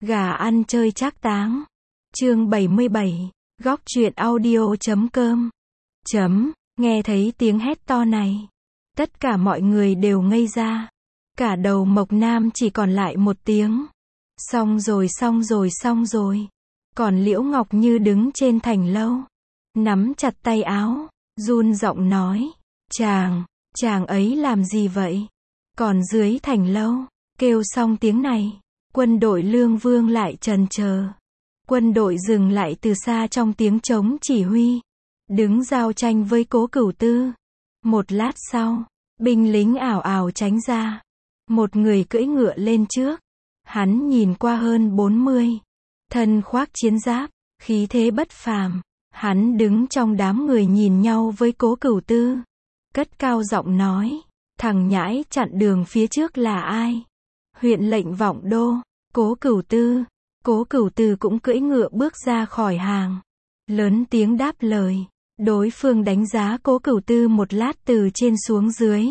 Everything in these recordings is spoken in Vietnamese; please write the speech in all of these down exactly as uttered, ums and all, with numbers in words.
Gà ăn chơi trác táng. Chương bảy mươi bảy. Góc truyện audio chấm com. Chấm, nghe thấy tiếng hét to này. Tất cả mọi người đều ngây ra. Cả đầu Mộc Nam chỉ còn lại một tiếng. Xong rồi xong rồi xong rồi. Còn Liễu Ngọc Như đứng trên thành lâu. Nắm chặt tay áo, run giọng nói. Chàng, chàng ấy làm gì vậy? Còn dưới thành lâu, kêu xong tiếng này. Quân đội Lương Vương lại trần chờ. Quân đội dừng lại từ xa trong tiếng trống chỉ huy. Đứng giao tranh với Cố Cửu Tư. Một lát sau, binh lính ảo ảo tránh ra. Một người cưỡi ngựa lên trước. Hắn nhìn qua hơn bốn mươi. Thân khoác chiến giáp, khí thế bất phàm. Hắn đứng trong đám người nhìn nhau với Cố Cửu Tư. Cất cao giọng nói. Thằng nhãi chặn đường phía trước là ai? Huyện lệnh Vọng Đô. Cố Cửu Tư. Cố Cửu Tư cũng cưỡi ngựa bước ra khỏi hàng. Lớn tiếng đáp lời. Đối phương đánh giá Cố Cửu Tư một lát từ trên xuống dưới.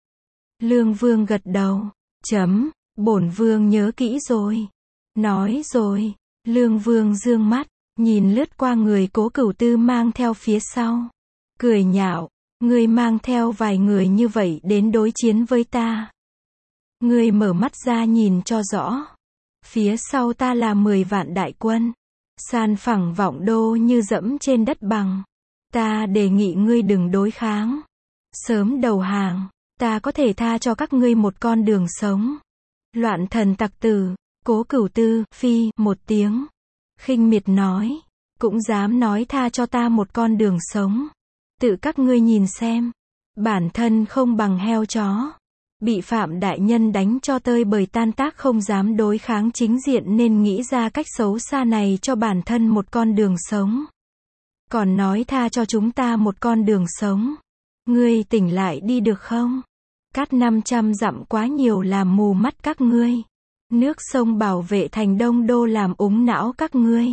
Lương Vương gật đầu. Chấm, bổn vương nhớ kỹ rồi. Nói rồi. Lương Vương dương mắt, nhìn lướt qua người Cố Cửu Tư mang theo phía sau. Cười nhạo. Ngươi mang theo vài người như vậy đến đối chiến với ta. Ngươi mở mắt ra nhìn cho rõ. Phía sau ta là mười vạn đại quân. San phẳng Vọng Đô như dẫm trên đất bằng. Ta đề nghị ngươi đừng đối kháng. Sớm đầu hàng, ta có thể tha cho các ngươi một con đường sống. Loạn thần tặc tử. Cố Cửu Tư, phi, một tiếng. Khinh miệt nói. Cũng dám nói tha cho ta một con đường sống. Tự các ngươi nhìn xem. Bản thân không bằng heo chó. Bị Phạm đại nhân đánh cho tơi bời tan tác không dám đối kháng chính diện nên nghĩ ra cách xấu xa này cho bản thân một con đường sống. Còn nói tha cho chúng ta một con đường sống. Ngươi tỉnh lại đi được không? Cát năm trăm dặm quá nhiều làm mù mắt các ngươi. Nước sông bảo vệ thành Đông Đô làm úng não các ngươi.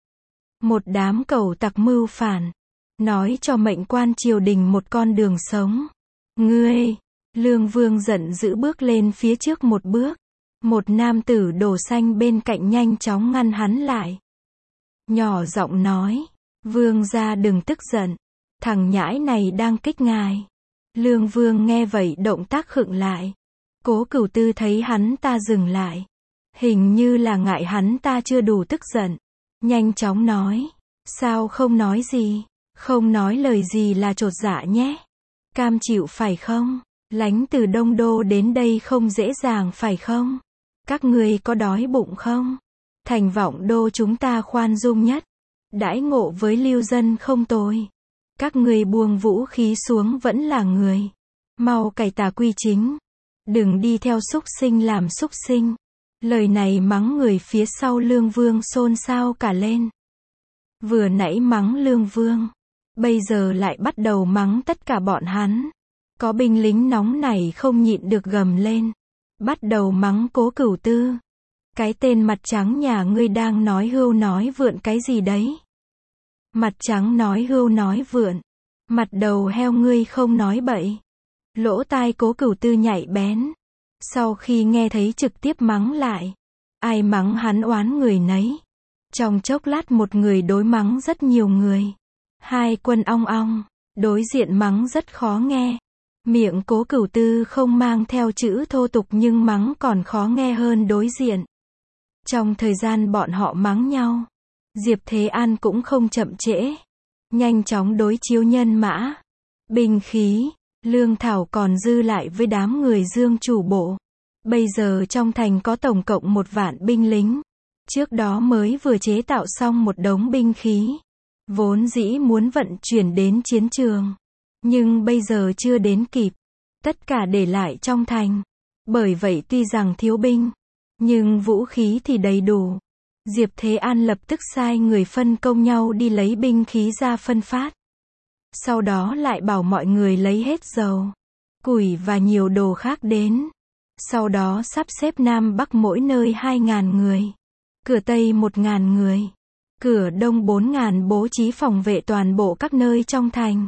Một đám cẩu tặc mưu phản. Nói cho mệnh quan triều đình một con đường sống. Ngươi! Lương Vương giận dữ bước lên phía trước một bước. Một nam tử đồ xanh bên cạnh nhanh chóng ngăn hắn lại. Nhỏ giọng nói. Vương gia đừng tức giận. Thằng nhãi này đang kích ngài. Lương Vương nghe vậy động tác khựng lại. Cố Cửu Tư thấy hắn ta dừng lại. Hình như là ngại hắn ta chưa đủ tức giận. Nhanh chóng nói. Sao không nói gì? Không nói lời gì là chột dạ nhé. Cam chịu phải không? Lánh từ Đông Đô đến đây không dễ dàng phải không? Các ngươi có đói bụng không? Thành Vọng Đô chúng ta khoan dung nhất. Đãi ngộ với lưu dân không tồi. Các ngươi buông vũ khí xuống vẫn là người. Mau cải tà quy chính. Đừng đi theo súc sinh làm súc sinh. Lời này mắng người phía sau Lương Vương xôn xao cả lên. Vừa nãy mắng Lương Vương. Bây giờ lại bắt đầu mắng tất cả bọn hắn. Có binh lính nóng này không nhịn được gầm lên. Bắt đầu mắng Cố Cửu Tư. Cái tên mặt trắng nhà ngươi đang nói hưu nói vượn cái gì đấy? Mặt trắng nói hưu nói vượn. Mặt đầu heo ngươi không nói bậy. Lỗ tai Cố Cửu Tư nhạy bén. Sau khi nghe thấy trực tiếp mắng lại. Ai mắng hắn oán người nấy. Trong chốc lát một người đối mắng rất nhiều người. Hai quân ong ong. Đối diện mắng rất khó nghe. Miệng Cố Cửu Tư không mang theo chữ thô tục nhưng mắng còn khó nghe hơn đối diện. Trong thời gian bọn họ mắng nhau, Diệp Thế An cũng không chậm trễ. Nhanh chóng đối chiếu nhân mã, binh khí, lương thảo còn dư lại với đám người Dương chủ bộ. Bây giờ trong thành có tổng cộng một vạn binh lính. Trước đó mới vừa chế tạo xong một đống binh khí. Vốn dĩ muốn vận chuyển đến chiến trường. Nhưng bây giờ chưa đến kịp. Tất cả để lại trong thành. Bởi vậy tuy rằng thiếu binh. Nhưng vũ khí thì đầy đủ. Diệp Thế An lập tức sai người phân công nhau đi lấy binh khí ra phân phát. Sau đó lại bảo mọi người lấy hết dầu, củi và nhiều đồ khác đến. Sau đó sắp xếp Nam Bắc mỗi nơi hai ngàn người. Cửa Tây một ngàn người. Cửa Đông bốn ngàn bố trí phòng vệ toàn bộ các nơi trong thành.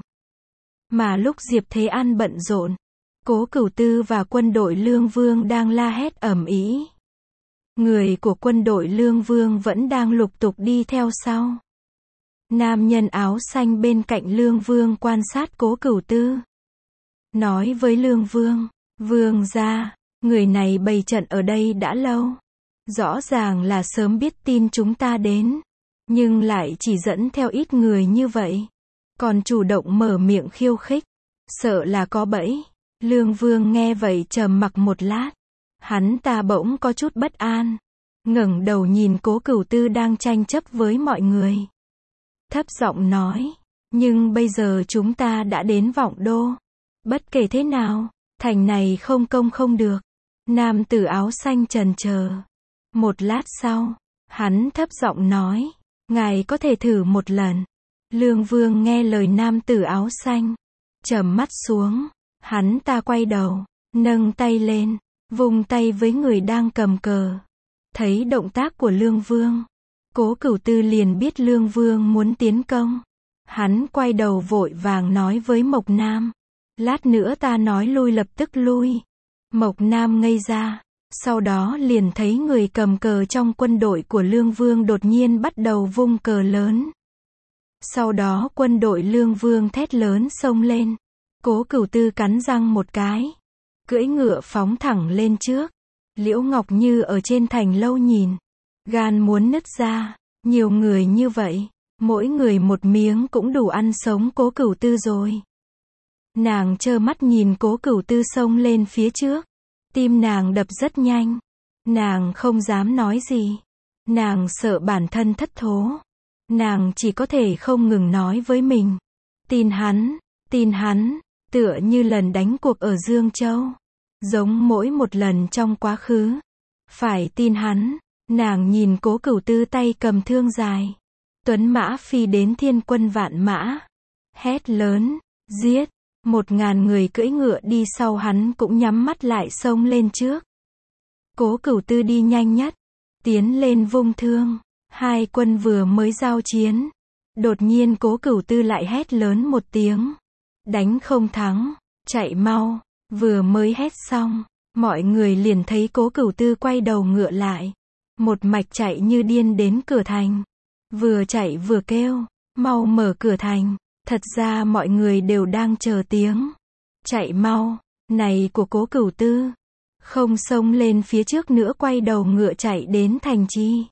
Mà lúc Diệp Thế An bận rộn, Cố Cửu Tư và quân đội Lương Vương đang la hét ầm ĩ. Người của quân đội Lương Vương vẫn đang lục tục đi theo sau. Nam nhân áo xanh bên cạnh Lương Vương quan sát Cố Cửu Tư. Nói với Lương Vương, Vương gia, người này bày trận ở đây đã lâu. Rõ ràng là sớm biết tin chúng ta đến. Nhưng lại chỉ dẫn theo ít người như vậy. Còn chủ động mở miệng khiêu khích. Sợ là có bẫy. Lương Vương nghe vậy trầm mặc một lát. Hắn ta bỗng có chút bất an. Ngẩng đầu nhìn Cố Cửu Tư đang tranh chấp với mọi người. Thấp giọng nói. Nhưng bây giờ chúng ta đã đến Vọng Đô. Bất kể thế nào, thành này không công không được. Nam tử áo xanh chần chờ. Một lát sau, hắn thấp giọng nói. Ngài có thể thử một lần. Lương Vương nghe lời nam tử áo xanh. Trầm mắt xuống. Hắn ta quay đầu. Nâng tay lên. Vung tay với người đang cầm cờ. Thấy động tác của Lương Vương. Cố Cửu Tư liền biết Lương Vương muốn tiến công. Hắn quay đầu vội vàng nói với Mộc Nam. Lát nữa ta nói lui lập tức lui. Mộc Nam ngây ra. Sau đó liền thấy người cầm cờ trong quân đội của Lương Vương đột nhiên bắt đầu vung cờ lớn. Sau đó quân đội Lương Vương thét lớn xông lên. Cố Cửu Tư cắn răng một cái. Cưỡi ngựa phóng thẳng lên trước. Liễu Ngọc Như ở trên thành lâu nhìn. Gan muốn nứt ra. Nhiều người như vậy. Mỗi người một miếng cũng đủ ăn sống Cố Cửu Tư rồi. Nàng trơ mắt nhìn Cố Cửu Tư xông lên phía trước. Tim nàng đập rất nhanh. Nàng không dám nói gì. Nàng sợ bản thân thất thố. Nàng chỉ có thể không ngừng nói với mình. Tin hắn, tin hắn, tựa như lần đánh cuộc ở Dương Châu. Giống mỗi một lần trong quá khứ. Phải tin hắn. Nàng nhìn Cố Cửu Tư tay cầm thương dài. Tuấn mã phi đến thiên quân vạn mã. Hét lớn, giết. Một ngàn người cưỡi ngựa đi sau hắn cũng nhắm mắt lại xông lên trước. Cố Cửu Tư đi nhanh nhất. Tiến lên vung thương. Hai quân vừa mới giao chiến. Đột nhiên Cố Cửu Tư lại hét lớn một tiếng. Đánh không thắng. Chạy mau. Vừa mới hét xong. Mọi người liền thấy Cố Cửu Tư quay đầu ngựa lại. Một mạch chạy như điên đến cửa thành. Vừa chạy vừa kêu. Mau mở cửa thành. Thật ra mọi người đều đang chờ tiếng. Chạy mau. Này của Cố Cửu Tư. Không xông lên phía trước nữa quay đầu ngựa chạy đến thành chi.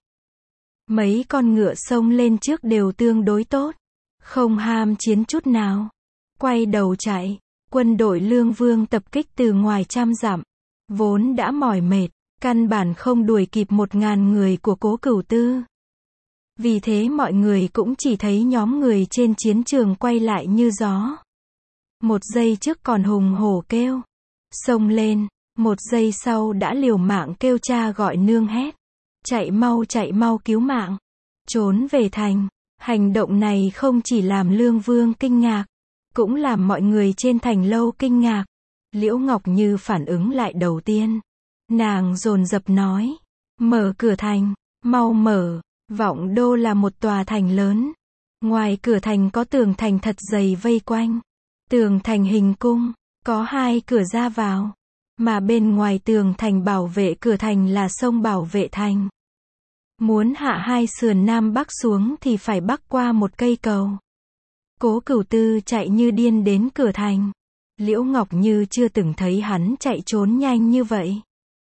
Mấy con ngựa xông lên trước đều tương đối tốt. Không ham chiến chút nào. Quay đầu chạy. Quân đội Lương Vương tập kích từ ngoài trăm dặm. Vốn đã mỏi mệt. Căn bản không đuổi kịp một ngàn người của Cố Cửu Tư. Vì thế mọi người cũng chỉ thấy nhóm người trên chiến trường quay lại như gió. Một giây trước còn hùng hổ kêu. Xông lên. Một giây sau đã liều mạng kêu cha gọi nương hét. Chạy mau chạy mau cứu mạng. Trốn về thành. Hành động này không chỉ làm Lương Vương kinh ngạc. Cũng làm mọi người trên thành lâu kinh ngạc. Liễu Ngọc Như phản ứng lại đầu tiên. Nàng dồn dập nói. Mở cửa thành. Mau mở. Vọng Đô là một tòa thành lớn. Ngoài cửa thành có tường thành thật dày vây quanh. Tường thành hình cung. Có hai cửa ra vào. Mà bên ngoài tường thành bảo vệ cửa thành là sông bảo vệ thành. Muốn hạ hai sườn Nam Bắc xuống thì phải bắc qua một cây cầu. Cố Cửu Tư chạy như điên đến cửa thành. Liễu Ngọc Như chưa từng thấy hắn chạy trốn nhanh như vậy.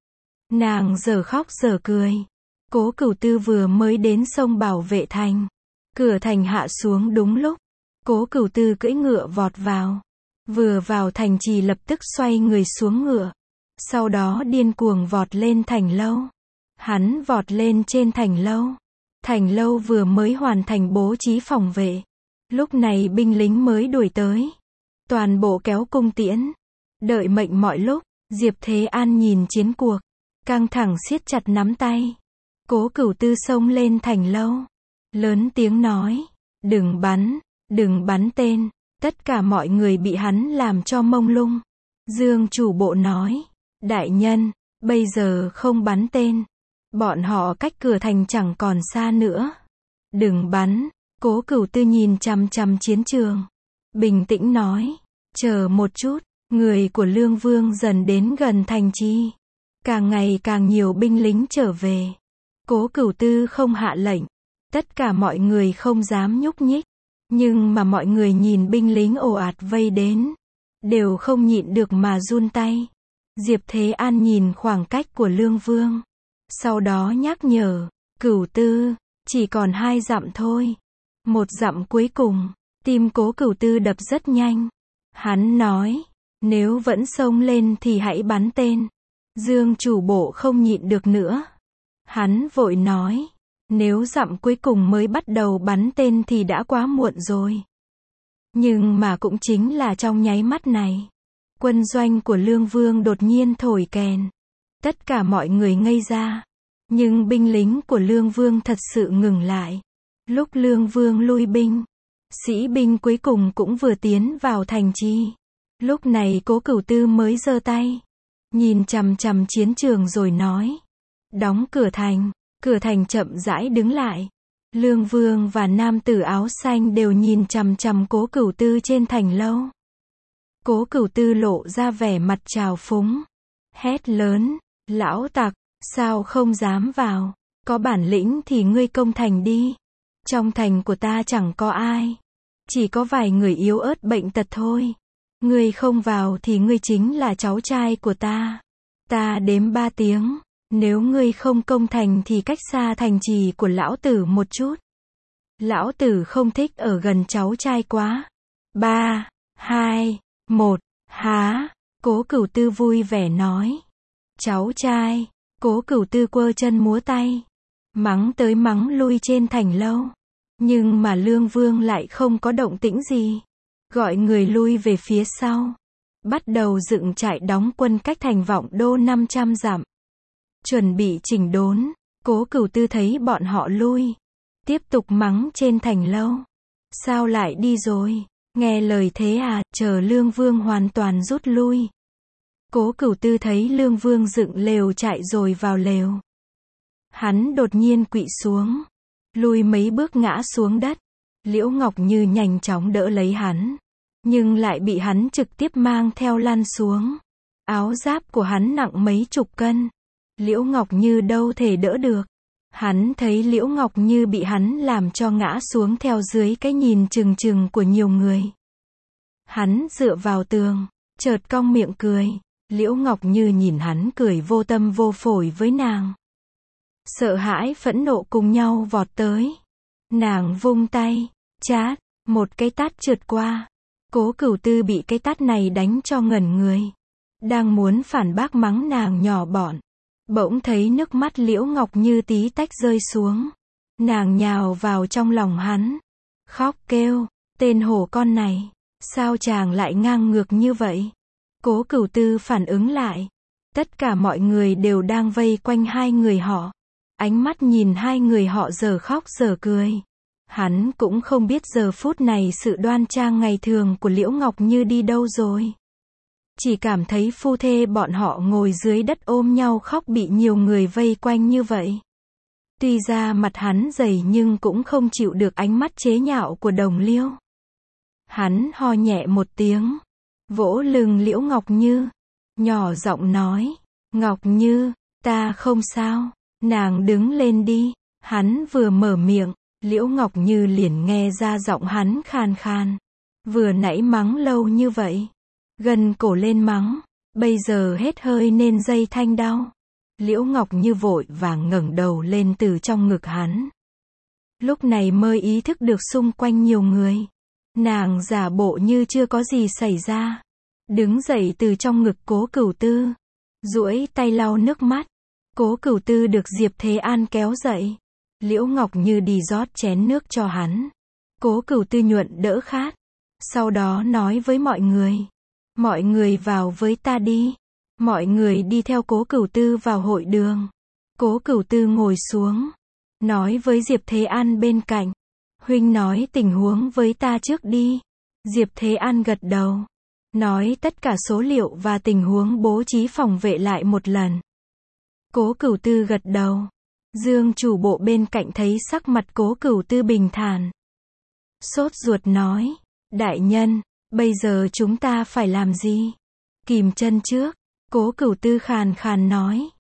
Nàng giờ khóc giờ cười. Cố Cửu Tư vừa mới đến sông bảo vệ thành. Cửa thành hạ xuống đúng lúc. Cố Cửu Tư cưỡi ngựa vọt vào. Vừa vào thành trì lập tức xoay người xuống ngựa. Sau đó điên cuồng vọt lên thành lâu. Hắn vọt lên trên thành lâu. Thành lâu vừa mới hoàn thành bố trí phòng vệ. Lúc này binh lính mới đuổi tới. Toàn bộ kéo cung tiễn. Đợi mệnh mọi lúc. Diệp Thế An nhìn chiến cuộc. Căng thẳng siết chặt nắm tay. Cố Cửu Tư xông lên thành lâu. Lớn tiếng nói. Đừng bắn. Đừng bắn tên. Tất cả mọi người bị hắn làm cho mông lung. Dương chủ bộ nói. Đại nhân. Bây giờ không bắn tên. Bọn họ cách cửa thành chẳng còn xa nữa. Đừng bắn. Cố Cửu Tư nhìn chằm chằm chiến trường. Bình tĩnh nói. Chờ một chút. Người của Lương Vương dần đến gần thành chi. Càng ngày càng nhiều binh lính trở về. Cố Cửu Tư không hạ lệnh. Tất cả mọi người không dám nhúc nhích. Nhưng mà mọi người nhìn binh lính ồ ạt vây đến. Đều không nhịn được mà run tay. Diệp Thế An nhìn khoảng cách của Lương Vương. Sau đó nhắc nhở. Cửu Tư, chỉ còn hai dặm thôi. Một dặm cuối cùng. Tim Cố Cửu Tư đập rất nhanh. Hắn nói. Nếu vẫn xông lên thì hãy bắn tên. Dương chủ bộ không nhịn được nữa. Hắn vội nói. Nếu dặm cuối cùng mới bắt đầu bắn tên thì đã quá muộn rồi. Nhưng mà cũng chính là trong nháy mắt này. Quân doanh của Lương Vương đột nhiên thổi kèn. Tất cả mọi người ngây ra. Nhưng binh lính của Lương Vương thật sự ngừng lại. Lúc Lương Vương lui binh, sĩ binh cuối cùng cũng vừa tiến vào thành trì. Lúc này Cố Cửu Tư mới giơ tay. Nhìn chằm chằm chiến trường rồi nói. Đóng cửa thành. Cửa thành chậm rãi đứng lại. Lương Vương và nam tử áo xanh đều nhìn chằm chằm Cố Cửu Tư trên thành lâu. Cố Cửu Tư lộ ra vẻ mặt trào phúng. Hét lớn. Lão tặc, sao không dám vào? Có bản lĩnh thì ngươi công thành đi. Trong thành của ta chẳng có ai. Chỉ có vài người yếu ớt bệnh tật thôi. Ngươi không vào thì ngươi chính là cháu trai của ta. Ta đếm ba tiếng. Nếu ngươi không công thành thì cách xa thành trì của lão tử một chút. Lão tử không thích ở gần cháu trai quá. Ba, hai, một, há. Cố Cửu Tư vui vẻ nói. Cháu trai. Cố Cửu Tư quơ chân múa tay. Mắng tới mắng lui trên thành lâu. Nhưng mà Lương Vương lại không có động tĩnh gì. Gọi người lui về phía sau. Bắt đầu dựng trại đóng quân cách thành Vọng Đô năm trăm dặm. Chuẩn bị chỉnh đốn. Cố Cửu Tư thấy bọn họ lui. Tiếp tục mắng trên thành lâu. Sao lại đi rồi? Nghe lời thế à? Chờ Lương Vương hoàn toàn rút lui. Cố Cửu Tư thấy Lương Vương dựng lều trại rồi vào lều. Hắn đột nhiên quỵ xuống. Lui mấy bước ngã xuống đất. Liễu Ngọc Như nhanh chóng đỡ lấy hắn. Nhưng lại bị hắn trực tiếp mang theo lăn xuống. Áo giáp của hắn nặng mấy chục cân. Liễu Ngọc Như đâu thể đỡ được. Hắn thấy Liễu Ngọc Như bị hắn làm cho ngã xuống theo dưới cái nhìn trừng trừng của nhiều người. Hắn dựa vào tường, chợt cong miệng cười. Liễu Ngọc Như nhìn hắn cười vô tâm vô phổi với nàng. Sợ hãi phẫn nộ cùng nhau vọt tới. Nàng vung tay, chát, một cái tát trượt qua. Cố Cửu Tư bị cái tát này đánh cho ngẩn người. Đang muốn phản bác mắng nàng nhỏ bọn. Bỗng thấy nước mắt Liễu Ngọc Như tí tách rơi xuống. Nàng nhào vào trong lòng hắn. Khóc kêu, tên hổ con này. Sao chàng lại ngang ngược như vậy? Cố Cửu Tư phản ứng lại. Tất cả mọi người đều đang vây quanh hai người họ. Ánh mắt nhìn hai người họ giờ khóc giờ cười. Hắn cũng không biết giờ phút này sự đoan trang ngày thường của Liễu Ngọc Như đi đâu rồi. Chỉ cảm thấy phu thê bọn họ ngồi dưới đất ôm nhau khóc bị nhiều người vây quanh như vậy. Tuy ra mặt hắn dày nhưng cũng không chịu được ánh mắt chế nhạo của Đồng Liêu. Hắn ho nhẹ một tiếng. Vỗ lưng Liễu Ngọc Như. Nhỏ giọng nói. Ngọc Như, ta không sao. Nàng đứng lên đi. Hắn vừa mở miệng. Liễu Ngọc Như liền nghe ra giọng hắn khàn khàn. Vừa nãy mắng lâu như vậy. Gần cổ lên mắng. Bây giờ hết hơi nên dây thanh đau. Liễu Ngọc Như vội vàng ngẩng đầu lên từ trong ngực hắn. Lúc này mới ý thức được xung quanh nhiều người. Nàng giả bộ như chưa có gì xảy ra. Đứng dậy từ trong ngực Cố Cửu Tư. Duỗi tay lau nước mắt. Cố Cửu Tư được Diệp Thế An kéo dậy. Liễu Ngọc Như đi rót chén nước cho hắn. Cố Cửu Tư nhuận đỡ khát. Sau đó nói với mọi người. Mọi người vào với ta đi. Mọi người đi theo Cố Cửu Tư vào hội đường. Cố Cửu Tư ngồi xuống. Nói với Diệp Thế An bên cạnh. Huynh nói tình huống với ta trước đi. Diệp Thế An gật đầu. Nói tất cả số liệu và tình huống bố trí phòng vệ lại một lần. Cố Cửu Tư gật đầu. Dương chủ bộ bên cạnh thấy sắc mặt Cố Cửu Tư bình thản. Sốt ruột nói. Đại nhân, bây giờ chúng ta phải làm gì? Kìm chân trước. Cố Cửu Tư khàn khàn nói.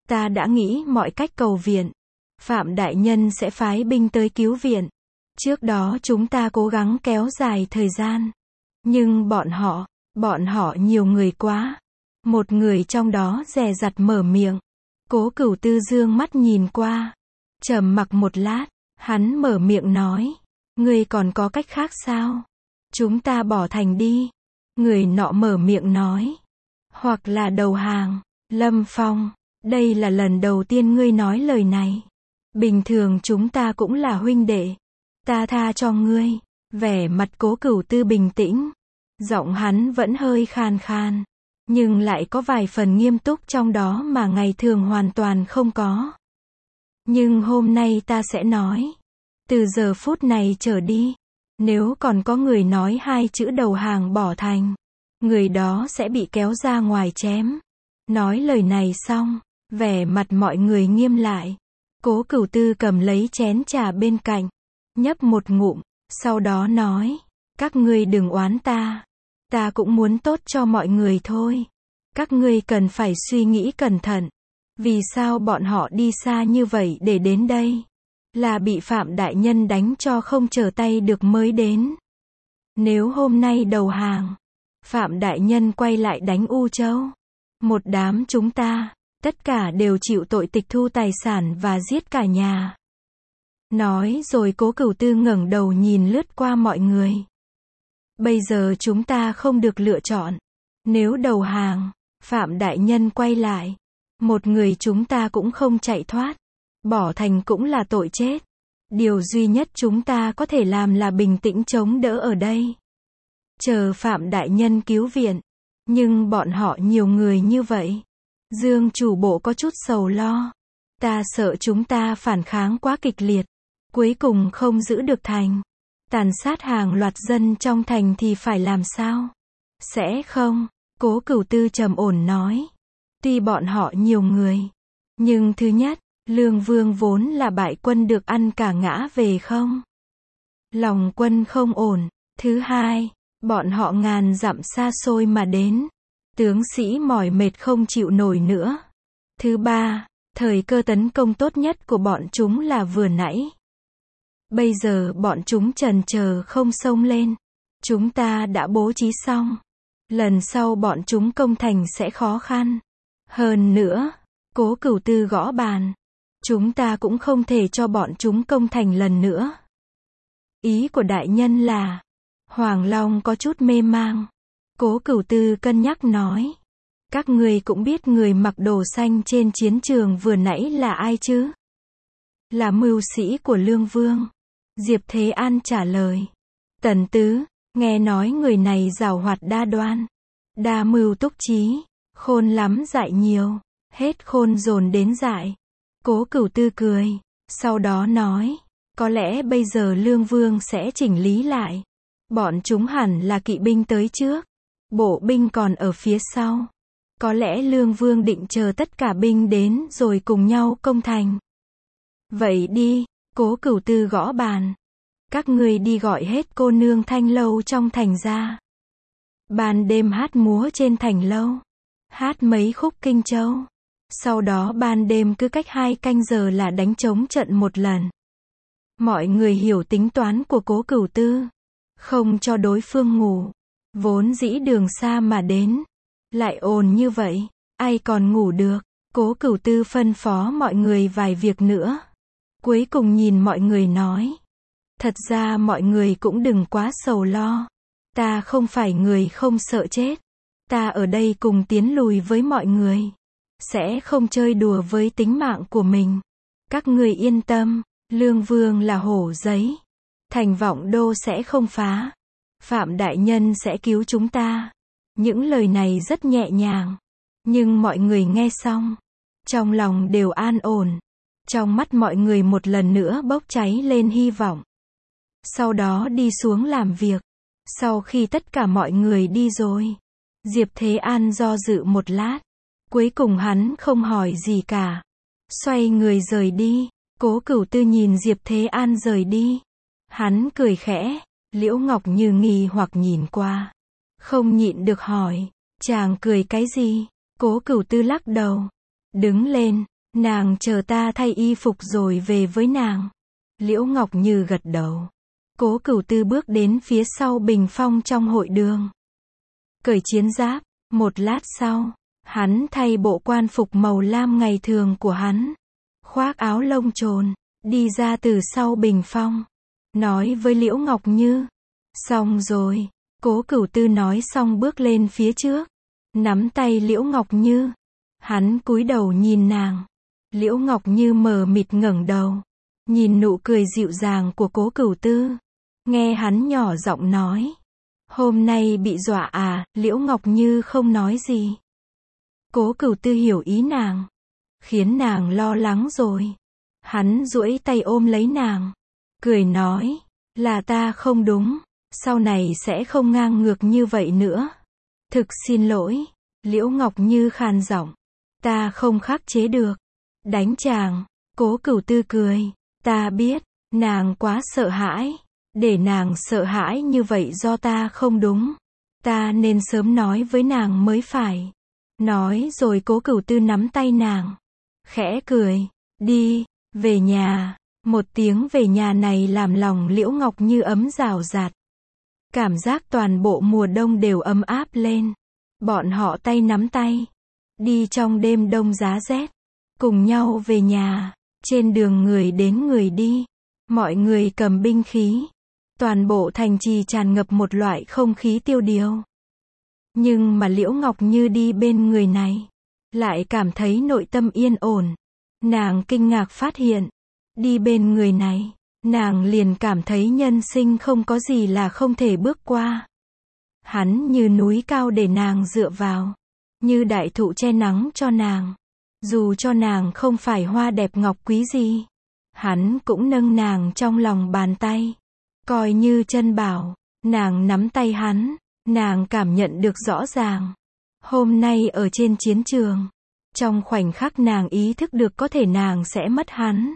Ta đã nghĩ mọi cách cầu viện. Phạm đại nhân sẽ phái binh tới cứu viện. Trước đó chúng ta cố gắng kéo dài thời gian. Nhưng bọn họ, bọn họ nhiều người quá. Một người trong đó dè dặt mở miệng. Cố Cửu Tư dương mắt nhìn qua. Trầm mặc một lát, hắn mở miệng nói. Ngươi còn có cách khác sao? Chúng ta bỏ thành đi. Người nọ mở miệng nói. Hoặc là đầu hàng. Lâm Phong, đây là lần đầu tiên ngươi nói lời này. Bình thường chúng ta cũng là huynh đệ. Ta tha cho ngươi. Vẻ mặt Cố Cửu Tư bình tĩnh. Giọng hắn vẫn hơi khan khan. Nhưng lại có vài phần nghiêm túc trong đó mà ngày thường hoàn toàn không có. Nhưng hôm nay ta sẽ nói. Từ giờ phút này trở đi. Nếu còn có người nói hai chữ đầu hàng bỏ thành. Người đó sẽ bị kéo ra ngoài chém. Nói lời này xong. Vẻ mặt mọi người nghiêm lại. Cố Cửu Tư cầm lấy chén trà bên cạnh. Nhấp một ngụm. Sau đó nói. Các ngươi đừng oán ta. Ta cũng muốn tốt cho mọi người thôi. Các ngươi cần phải suy nghĩ cẩn thận. Vì sao bọn họ đi xa như vậy để đến đây? Là bị Phạm đại nhân đánh cho không trở tay được mới đến. Nếu hôm nay đầu hàng, Phạm đại nhân quay lại đánh U Châu. Một đám chúng ta, tất cả đều chịu tội tịch thu tài sản và giết cả nhà. Nói rồi Cố Cửu Tư ngẩng đầu nhìn lướt qua mọi người. Bây giờ chúng ta không được lựa chọn. Nếu đầu hàng, Phạm đại nhân quay lại. Một người chúng ta cũng không chạy thoát. Bỏ thành cũng là tội chết. Điều duy nhất chúng ta có thể làm là bình tĩnh chống đỡ ở đây. Chờ Phạm đại nhân cứu viện. Nhưng bọn họ nhiều người như vậy. Dương chủ bộ có chút sầu lo. Ta sợ chúng ta phản kháng quá kịch liệt. Cuối cùng không giữ được thành. Tàn sát hàng loạt dân trong thành thì phải làm sao? Sẽ không, Cố Cửu Tư trầm ổn nói. Tuy bọn họ nhiều người. Nhưng thứ nhất, Lương Vương vốn là bại quân được ăn cả ngã về không? Lòng quân không ổn. Thứ hai, bọn họ ngàn dặm xa xôi mà đến. Tướng sĩ mỏi mệt không chịu nổi nữa. Thứ ba, thời cơ tấn công tốt nhất của bọn chúng là vừa nãy. Bây giờ bọn chúng chần chờ không xông lên. Chúng ta đã bố trí xong. Lần sau bọn chúng công thành sẽ khó khăn. Hơn nữa, Cố Cửu Tư gõ bàn. Chúng ta cũng không thể cho bọn chúng công thành lần nữa. Ý của đại nhân là, Hoàng Long có chút mê mang. Cố Cửu Tư cân nhắc nói. Các người cũng biết người mặc đồ xanh trên chiến trường vừa nãy là ai chứ? Là mưu sĩ của Lương Vương. Diệp Thế An trả lời. Tần Tứ, nghe nói người này giàu hoạt đa đoan. Đa mưu túc trí. Khôn lắm dại nhiều. Hết khôn dồn đến dại. Cố Cửu Tư cười. Sau đó nói. Có lẽ bây giờ Lương Vương sẽ chỉnh lý lại. Bọn chúng hẳn là kỵ binh tới trước. Bộ binh còn ở phía sau. Có lẽ Lương Vương định chờ tất cả binh đến rồi cùng nhau công thành. Vậy đi, Cố Cửu Tư gõ bàn. Các người đi gọi hết cô nương thanh lâu trong thành ra. Ban đêm hát múa trên thành lâu. Hát mấy khúc Kinh Châu. Sau đó ban đêm cứ cách hai canh giờ là đánh trống trận một lần. Mọi người hiểu tính toán của Cố Cửu Tư. Không cho đối phương ngủ. Vốn dĩ đường xa mà đến. Lại ồn như vậy. Ai còn ngủ được. Cố Cửu Tư phân phó mọi người vài việc nữa. Cuối cùng nhìn mọi người nói. Thật ra mọi người cũng đừng quá sầu lo. Ta không phải người không sợ chết. Ta ở đây cùng tiến lùi với mọi người. Sẽ không chơi đùa với tính mạng của mình. Các người yên tâm. Lương Vương là hổ giấy. Thành Vọng Đô sẽ không phá. Phạm đại nhân sẽ cứu chúng ta. Những lời này rất nhẹ nhàng. Nhưng mọi người nghe xong. Trong lòng đều an ổn. Trong mắt mọi người một lần nữa bốc cháy lên hy vọng. Sau đó đi xuống làm việc. Sau khi tất cả mọi người đi rồi. Diệp Thế An do dự một lát. Cuối cùng hắn không hỏi gì cả. Xoay người rời đi. Cố Cửu Tư nhìn Diệp Thế An rời đi. Hắn cười khẽ. Liễu Ngọc Như nghi hoặc nhìn qua. Không nhịn được hỏi. Chàng cười cái gì? Cố Cửu Tư lắc đầu. Đứng lên. Nàng chờ ta thay y phục rồi về với nàng. Liễu Ngọc Như gật đầu. Cố Cửu Tư bước đến phía sau bình phong trong hội đường. Cởi chiến giáp, một lát sau, hắn thay bộ quan phục màu lam ngày thường của hắn. Khoác áo lông trồn, đi ra từ sau bình phong. Nói với Liễu Ngọc Như. Xong rồi, Cố Cửu Tư nói xong bước lên phía trước. Nắm tay Liễu Ngọc Như. Hắn cúi đầu nhìn nàng. Liễu Ngọc Như mờ mịt ngẩng đầu. Nhìn nụ cười dịu dàng của Cố Cửu Tư. Nghe hắn nhỏ giọng nói. Hôm nay bị dọa à, Liễu Ngọc Như không nói gì. Cố Cửu Tư hiểu ý nàng. Khiến nàng lo lắng rồi. Hắn duỗi tay ôm lấy nàng. Cười nói. Là ta không đúng. Sau này sẽ không ngang ngược như vậy nữa. Thực xin lỗi. Liễu Ngọc Như khàn giọng. Ta không khắc chế được. Đánh chàng. Cố Cửu Tư cười. Ta biết. Nàng quá sợ hãi. Để nàng sợ hãi như vậy do ta không đúng. Ta nên sớm nói với nàng mới phải. Nói rồi Cố Cửu Tư nắm tay nàng. Khẽ cười. Đi. Về nhà. Một tiếng về nhà này làm lòng Liễu Ngọc Như ấm rào rạt. Cảm giác toàn bộ mùa đông đều ấm áp lên. Bọn họ tay nắm tay. Đi trong đêm đông giá rét. Cùng nhau về nhà. Trên đường người đến người đi. Mọi người cầm binh khí. Toàn bộ thành trì tràn ngập một loại không khí tiêu điều. Nhưng mà Liễu Ngọc Như đi bên người này. Lại cảm thấy nội tâm yên ổn. Nàng kinh ngạc phát hiện. Đi bên người này. Nàng liền cảm thấy nhân sinh không có gì là không thể bước qua. Hắn như núi cao để nàng dựa vào. Như đại thụ che nắng cho nàng. Dù cho nàng không phải hoa đẹp ngọc quý gì. Hắn cũng nâng nàng trong lòng bàn tay. Coi như chân bảo. Nàng nắm tay hắn. Nàng cảm nhận được rõ ràng. Hôm nay ở trên chiến trường. Trong khoảnh khắc nàng ý thức được có thể nàng sẽ mất hắn.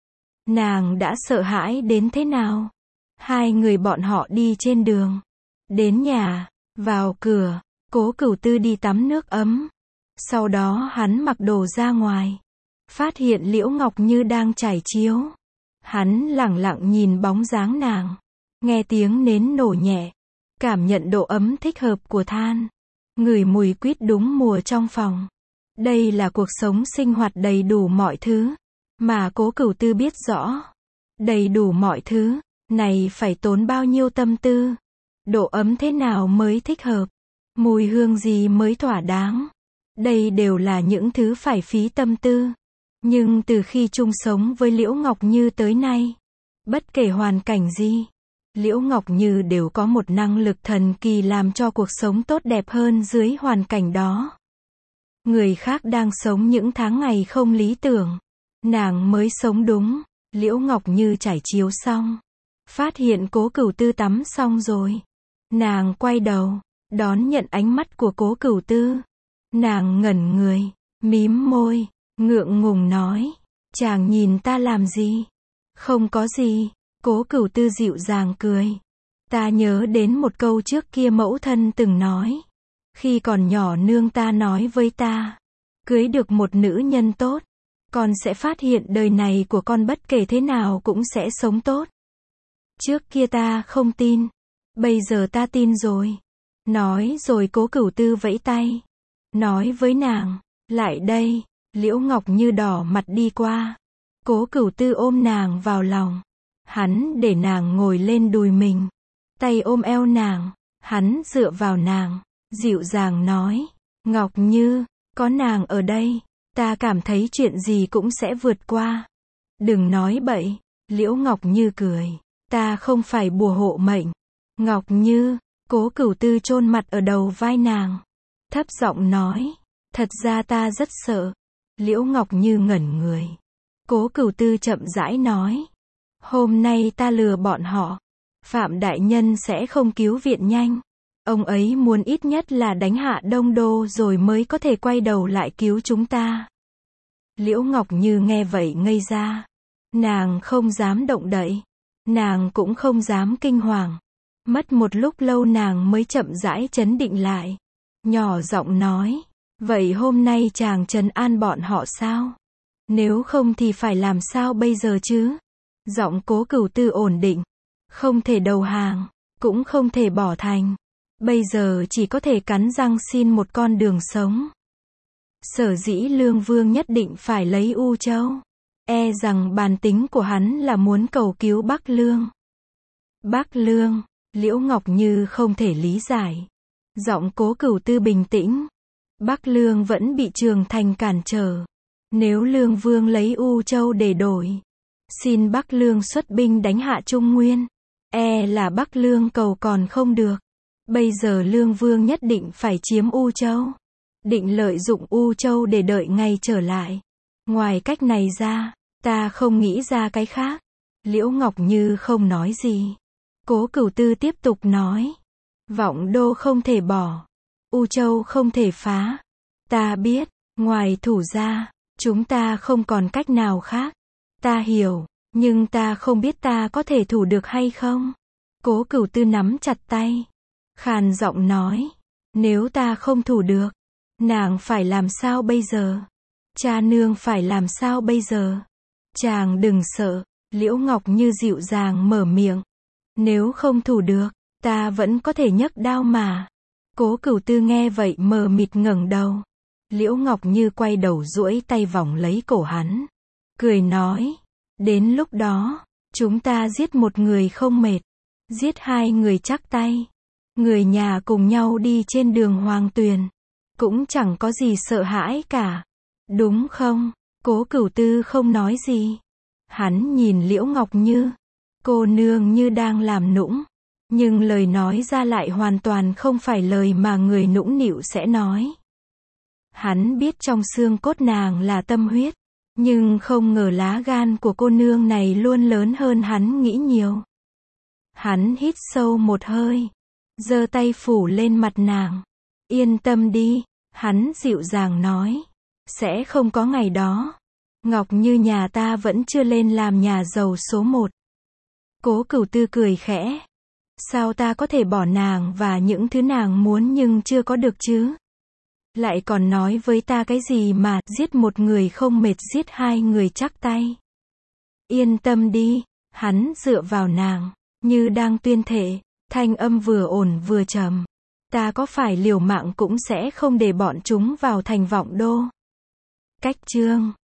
Nàng đã sợ hãi đến thế nào. Hai người bọn họ đi trên đường. Đến nhà. Vào cửa. Cố Cửu Tư đi tắm nước ấm. Sau đó hắn mặc đồ ra ngoài. Phát hiện Liễu Ngọc Như đang trải chiếu. Hắn lẳng lặng nhìn bóng dáng nàng. Nghe tiếng nến nổ nhẹ. Cảm nhận độ ấm thích hợp của than. Ngửi mùi quýt đúng mùa trong phòng. Đây là cuộc sống sinh hoạt đầy đủ mọi thứ. Mà Cố Cửu Tư biết rõ. Đầy đủ mọi thứ. Này phải tốn bao nhiêu tâm tư. Độ ấm thế nào mới thích hợp. Mùi hương gì mới thỏa đáng. Đây đều là những thứ phải phí tâm tư. Nhưng từ khi chung sống với Liễu Ngọc Như tới nay. Bất kể hoàn cảnh gì. Liễu Ngọc Như đều có một năng lực thần kỳ làm cho cuộc sống tốt đẹp hơn dưới hoàn cảnh đó. Người khác đang sống những tháng ngày không lý tưởng. Nàng mới sống đúng. Liễu Ngọc Như trải chiếu xong. Phát hiện Cố Cửu Tư tắm xong rồi. Nàng quay đầu. Đón nhận ánh mắt của Cố Cửu Tư. Nàng ngẩn người. Mím môi. Ngượng ngùng nói. Chàng nhìn ta làm gì? Không có gì. Cố Cửu Tư dịu dàng cười. Ta nhớ đến một câu trước kia mẫu thân từng nói. Khi còn nhỏ nương ta nói với ta. Cưới được một nữ nhân tốt. Con sẽ phát hiện đời này của con bất kể thế nào cũng sẽ sống tốt. Trước kia ta không tin. Bây giờ ta tin rồi. Nói rồi Cố Cửu Tư vẫy tay. Nói với nàng. Lại đây. Liễu Ngọc Như đỏ mặt đi qua. Cố Cửu Tư ôm nàng vào lòng. Hắn để nàng ngồi lên đùi mình. Tay ôm eo nàng. Hắn dựa vào nàng. Dịu dàng nói. Ngọc Như. Có nàng ở đây. Ta cảm thấy chuyện gì cũng sẽ vượt qua. Đừng nói bậy. Liễu Ngọc Như cười. Ta không phải bùa hộ mệnh. Ngọc Như. Cố Cửu Tư chôn mặt ở đầu vai nàng. Thấp giọng nói. Thật ra ta rất sợ. Liễu Ngọc Như ngẩn người. Cố Cửu Tư chậm rãi nói. Hôm nay ta lừa bọn họ. Phạm đại nhân sẽ không cứu viện nhanh. Ông ấy muốn ít nhất là đánh hạ Đông Đô rồi mới có thể quay đầu lại cứu chúng ta. Liễu Ngọc Như nghe vậy ngây ra. Nàng không dám động đậy. Nàng cũng không dám kinh hoàng. Mất một lúc lâu nàng mới chậm rãi trấn định lại. Nhỏ giọng nói. Vậy hôm nay chàng trấn an bọn họ sao? Nếu không thì phải làm sao bây giờ chứ? Giọng Cố Cửu Tư ổn định. Không thể đầu hàng, cũng không thể bỏ thành. Bây giờ chỉ có thể cắn răng xin một con đường sống. Sở dĩ Lương Vương nhất định phải lấy U Châu. E rằng bản tính của hắn là muốn cầu cứu Bắc Lương. Bắc Lương, Liễu Ngọc Như không thể lý giải. Giọng Cố Cửu Tư bình tĩnh. Bắc Lương vẫn bị Trường Thành cản trở. Nếu Lương Vương lấy U Châu để đổi, xin Bắc Lương xuất binh đánh hạ Trung Nguyên, e là Bắc Lương cầu còn không được. Bây giờ Lương Vương nhất định phải chiếm U Châu. Định lợi dụng U Châu để đợi ngày trở lại. Ngoài cách này ra, ta không nghĩ ra cái khác. Liễu Ngọc Như không nói gì. Cố Cửu Tư tiếp tục nói. Vọng Đô không thể bỏ. U Châu không thể phá. Ta biết, ngoài thủ ra, chúng ta không còn cách nào khác. Ta hiểu, nhưng ta không biết ta có thể thủ được hay không. Cố Cửu Tư nắm chặt tay. Khàn giọng nói. Nếu ta không thủ được, nàng phải làm sao bây giờ? Cha nương phải làm sao bây giờ? Chàng đừng sợ. Liễu Ngọc Như dịu dàng mở miệng. Nếu không thủ được, ta vẫn có thể nhấc đao mà. Cố Cửu Tư nghe vậy mờ mịt ngẩng đầu. Liễu Ngọc Như quay đầu duỗi tay vòng lấy cổ hắn. Cười nói. Đến lúc đó, chúng ta giết một người không mệt. Giết hai người chắc tay. Người nhà cùng nhau đi trên đường Hoàng Tuyền. Cũng chẳng có gì sợ hãi cả. Đúng không? Cố Cửu Tư không nói gì. Hắn nhìn Liễu Ngọc Như. Cô nương như đang làm nũng. Nhưng lời nói ra lại hoàn toàn không phải lời mà người nũng nịu sẽ nói. Hắn biết trong xương cốt nàng là tâm huyết. Nhưng không ngờ lá gan của cô nương này luôn lớn hơn hắn nghĩ nhiều. Hắn hít sâu một hơi. Giơ tay phủ lên mặt nàng. Yên tâm đi. Hắn dịu dàng nói. Sẽ không có ngày đó. Ngọc Như nhà ta vẫn chưa lên làm nhà giàu số một. Cố Cửu Tư cười khẽ. Sao ta có thể bỏ nàng và những thứ nàng muốn nhưng chưa có được chứ? Lại còn nói với ta cái gì mà giết một người không mệt giết hai người chắc tay. Yên tâm đi. Hắn dựa vào nàng, như đang tuyên thệ, thanh âm vừa ổn vừa trầm. Ta có phải liều mạng cũng sẽ không để bọn chúng vào thành Vọng Đô. Cách chương